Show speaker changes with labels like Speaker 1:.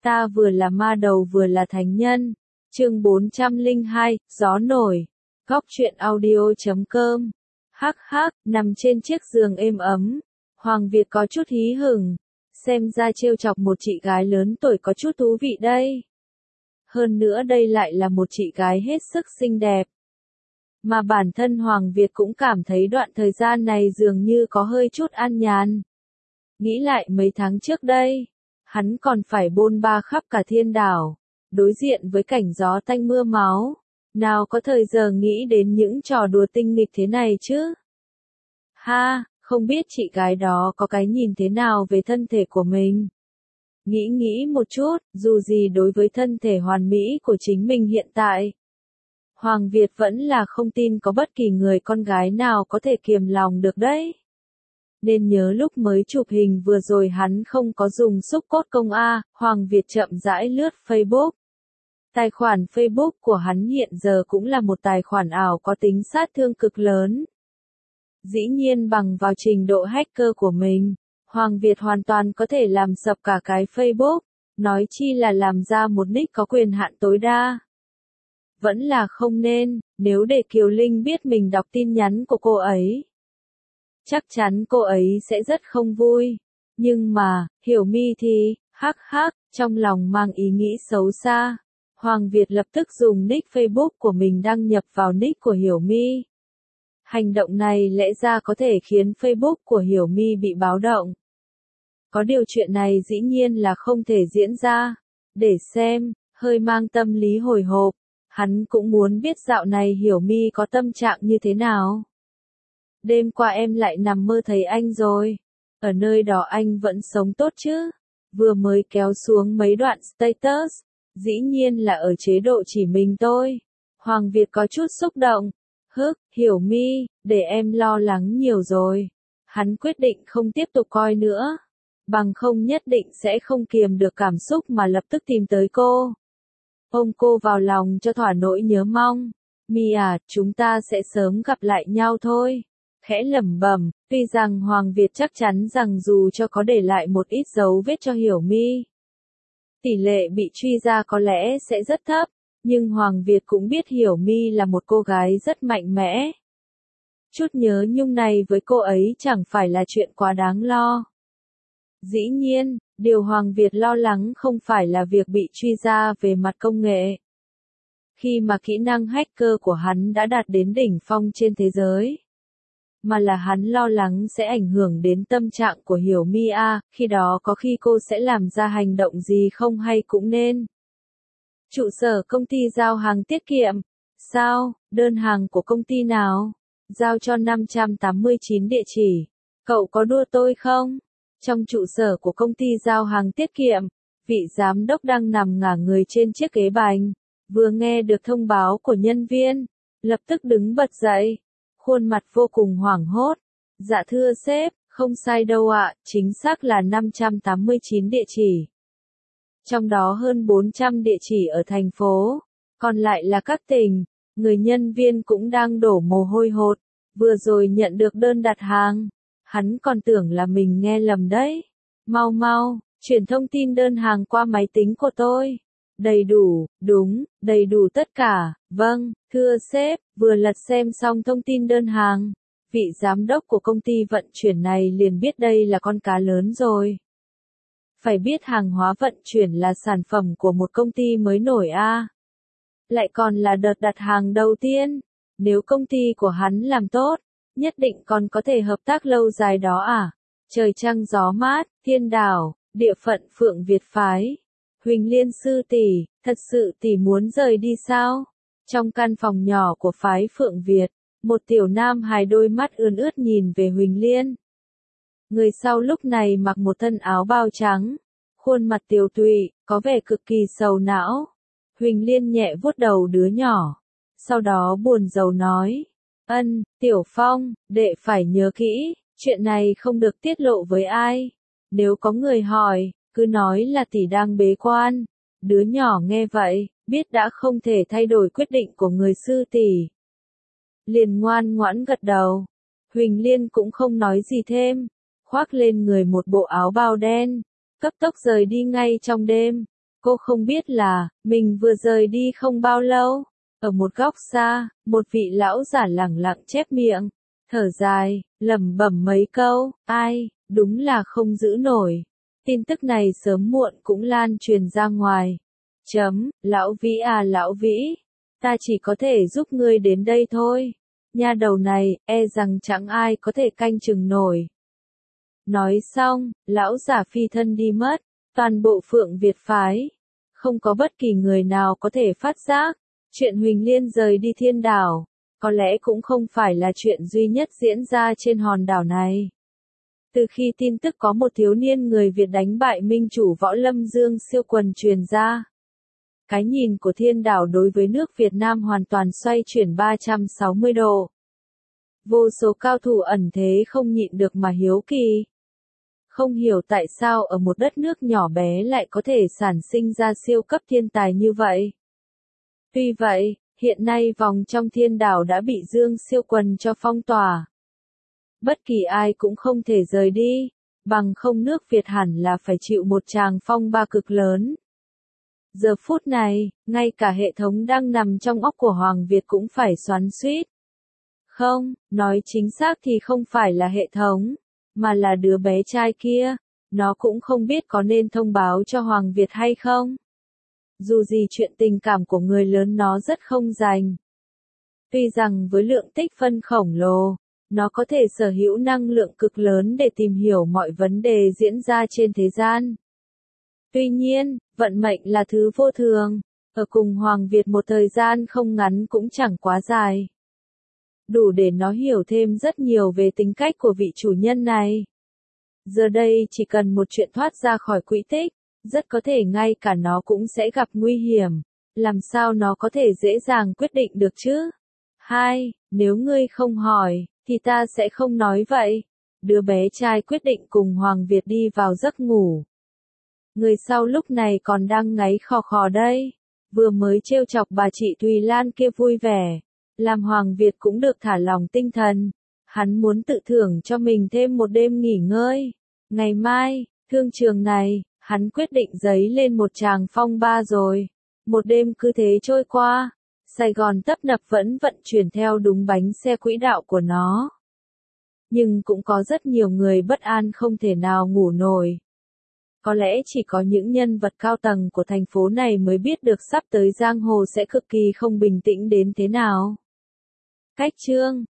Speaker 1: Ta vừa là ma đầu vừa là thánh nhân. Chương 402, gió nổi. Góc truyện audio.com. Hắc hắc, nằm trên chiếc giường êm ấm. Hoàng Việt có chút hí hửng. Xem ra trêu chọc một chị gái lớn tuổi có chút thú vị đây. Hơn nữa đây lại là một chị gái hết sức xinh đẹp. Mà bản thân Hoàng Việt cũng cảm thấy đoạn thời gian này dường như có hơi chút an nhàn. Nghĩ lại mấy tháng trước đây, hắn còn phải bôn ba khắp cả thiên đảo, đối diện với cảnh gió tanh mưa máu, nào có thời giờ nghĩ đến những trò đùa tinh nghịch thế này chứ. Ha, không biết chị gái đó có cái nhìn thế nào về thân thể của mình. Nghĩ một chút, dù gì đối với thân thể hoàn mỹ của chính mình hiện tại, Hoàng Việt vẫn là không tin có bất kỳ người con gái nào có thể kiềm lòng được đấy. Nên nhớ lúc mới chụp hình vừa rồi hắn không có dùng xúc cốt công A, Hoàng Việt chậm rãi lướt Facebook. Tài khoản Facebook của hắn hiện giờ cũng là một tài khoản ảo có tính sát thương cực lớn. Dĩ nhiên bằng vào trình độ hacker của mình, Hoàng Việt hoàn toàn có thể làm sập cả cái Facebook, nói chi là làm ra một nick có quyền hạn tối đa. Vẫn là không nên, nếu để Kiều Linh biết mình đọc tin nhắn của cô ấy. Chắc chắn cô ấy sẽ rất không vui. Nhưng mà, Hiểu My thì, hắc hắc, trong lòng mang ý nghĩ xấu xa. Hoàng Việt lập tức dùng nick Facebook của mình đăng nhập vào nick của Hiểu My. Hành động này lẽ ra có thể khiến Facebook của Hiểu My bị báo động. Có điều chuyện này dĩ nhiên là không thể diễn ra. Để xem, hơi mang tâm lý hồi hộp. Hắn cũng muốn biết dạo này Hiểu My có tâm trạng như thế nào. Đêm qua em lại nằm mơ thấy anh rồi. Ở nơi đó anh vẫn sống tốt chứ. Vừa mới kéo xuống mấy đoạn status. Dĩ nhiên là ở chế độ chỉ mình tôi. Hoàng Việt có chút xúc động. Hiểu My, để em lo lắng nhiều rồi. Hắn quyết định không tiếp tục coi nữa. Bằng không nhất định sẽ không kiềm được cảm xúc mà lập tức tìm tới cô. Ôm cô vào lòng cho thỏa nỗi nhớ mong. My à, chúng ta sẽ sớm gặp lại nhau thôi. Khẽ lẩm bẩm, tuy rằng Hoàng Việt chắc chắn rằng dù cho có để lại một ít dấu vết cho Hiểu My, tỷ lệ bị truy ra có lẽ sẽ rất thấp, nhưng Hoàng Việt cũng biết Hiểu My là một cô gái rất mạnh mẽ. Chút nhớ nhung này với cô ấy chẳng phải là chuyện quá đáng lo. Dĩ nhiên, điều Hoàng Việt lo lắng không phải là việc bị truy ra về mặt công nghệ. Khi mà kỹ năng hacker của hắn đã đạt đến đỉnh phong trên thế giới. Mà là hắn lo lắng sẽ ảnh hưởng đến tâm trạng của Hiểu My a, khi đó có khi cô sẽ làm ra hành động gì không hay cũng nên. Trụ sở công ty giao hàng tiết kiệm. Sao, đơn hàng của công ty nào? Giao cho 589 địa chỉ. Cậu có đua tôi không? Trong trụ sở của công ty giao hàng tiết kiệm, vị giám đốc đang nằm ngả người trên chiếc ghế bành. Vừa nghe được thông báo của nhân viên, lập tức đứng bật dậy. Khuôn mặt vô cùng hoảng hốt. Dạ thưa sếp, không sai đâu ạ, chính xác là 589 địa chỉ. Trong đó hơn 400 địa chỉ ở thành phố, còn lại là các tỉnh. Người nhân viên cũng đang đổ mồ hôi hột, vừa rồi nhận được đơn đặt hàng. Hắn còn tưởng là mình nghe lầm đấy. Mau, chuyển thông tin đơn hàng qua máy tính của tôi. Đầy đủ, đúng, đầy đủ tất cả, vâng, thưa sếp, vừa lật xem xong thông tin đơn hàng. Vị giám đốc của công ty vận chuyển này liền biết đây là con cá lớn rồi. Phải biết hàng hóa vận chuyển là sản phẩm của một công ty mới nổi a. Lại còn là đợt đặt hàng đầu tiên. Nếu công ty của hắn làm tốt, nhất định còn có thể hợp tác lâu dài đó à. Trời trăng gió mát, thiên đảo, địa phận Phượng Việt phái. Huỳnh Liên sư tỷ, thật sự tỷ muốn rời đi sao? Trong căn phòng nhỏ của phái Phượng Việt, một tiểu nam hài đôi mắt ươn ướt nhìn về Huỳnh Liên. Người sau lúc này mặc một thân áo bao trắng, khuôn mặt tiều tụy, có vẻ cực kỳ sầu não. Huỳnh Liên nhẹ vuốt đầu đứa nhỏ, sau đó buồn rầu nói, Tiểu Phong, đệ phải nhớ kỹ, chuyện này không được tiết lộ với ai. Nếu có người hỏi, cứ nói là tỷ đang bế quan. Đứa nhỏ nghe vậy, biết đã không thể thay đổi quyết định của người sư tỷ. Liền ngoan ngoãn gật đầu. Huỳnh Liên cũng không nói gì thêm, khoác lên người một bộ áo bao đen, cấp tốc rời đi ngay trong đêm. Cô không biết là, mình vừa rời đi không bao lâu. Ở một góc xa, một vị lão giả lẳng lặng chép miệng, thở dài, lẩm bẩm mấy câu, ai, đúng là không giữ nổi. Tin tức này sớm muộn cũng lan truyền ra ngoài. Lão Vĩ à lão Vĩ, ta chỉ có thể giúp ngươi đến đây thôi. Nha đầu này, e rằng chẳng ai có thể canh chừng nổi. Nói xong, lão giả phi thân đi mất, toàn bộ Phượng Việt phái. Không có bất kỳ người nào có thể phát giác, chuyện Huỳnh Liên rời đi Thiên Đảo, có lẽ cũng không phải là chuyện duy nhất diễn ra trên hòn đảo này. Từ khi tin tức có một thiếu niên người Việt đánh bại minh chủ võ lâm Dương Siêu Quần truyền ra, cái nhìn của Thiên Đảo đối với nước Việt Nam hoàn toàn xoay chuyển 360 độ. Vô số cao thủ ẩn thế không nhịn được mà hiếu kỳ. Không hiểu tại sao ở một đất nước nhỏ bé lại có thể sản sinh ra siêu cấp thiên tài như vậy. Tuy vậy, hiện nay vòng trong Thiên Đảo đã bị Dương Siêu Quần cho phong tỏa. Bất kỳ ai cũng không thể rời đi, bằng không nước Việt hẳn là phải chịu một tràng phong ba cực lớn. Giờ phút này, ngay cả hệ thống đang nằm trong óc của Hoàng Việt cũng phải xoắn xuýt. Không, nói chính xác thì không phải là hệ thống, mà là đứa bé trai kia, nó cũng không biết có nên thông báo cho Hoàng Việt hay không. Dù gì chuyện tình cảm của người lớn nó rất không dành. Tuy rằng với lượng tích phân khổng lồ, nó có thể sở hữu năng lượng cực lớn để tìm hiểu mọi vấn đề diễn ra trên thế gian. Tuy nhiên, vận mệnh là thứ vô thường, ở cùng Hoàng Việt một thời gian không ngắn cũng chẳng quá dài. Đủ để nó hiểu thêm rất nhiều về tính cách của vị chủ nhân này. Giờ đây chỉ cần một chuyện thoát ra khỏi quỹ tích, rất có thể ngay cả nó cũng sẽ gặp nguy hiểm. Làm sao nó có thể dễ dàng quyết định được chứ? Nếu ngươi không hỏi, thì ta sẽ không nói vậy. Đứa bé trai quyết định cùng Hoàng Việt đi vào giấc ngủ. Người sau lúc này còn đang ngáy khò khò đây. Vừa mới trêu chọc bà chị Thùy Lan kia vui vẻ. Làm Hoàng Việt cũng được thả lòng tinh thần. Hắn muốn tự thưởng cho mình thêm một đêm nghỉ ngơi. Ngày mai, thương trường này, hắn quyết định giấy lên một tràng phong ba rồi. Một đêm cứ thế trôi qua. Sài Gòn tấp nập vẫn vận chuyển theo đúng bánh xe quỹ đạo của nó. Nhưng cũng có rất nhiều người bất an không thể nào ngủ nổi. Có lẽ chỉ có những nhân vật cao tầng của thành phố này mới biết được sắp tới giang hồ sẽ cực kỳ không bình tĩnh đến thế nào. Cách chương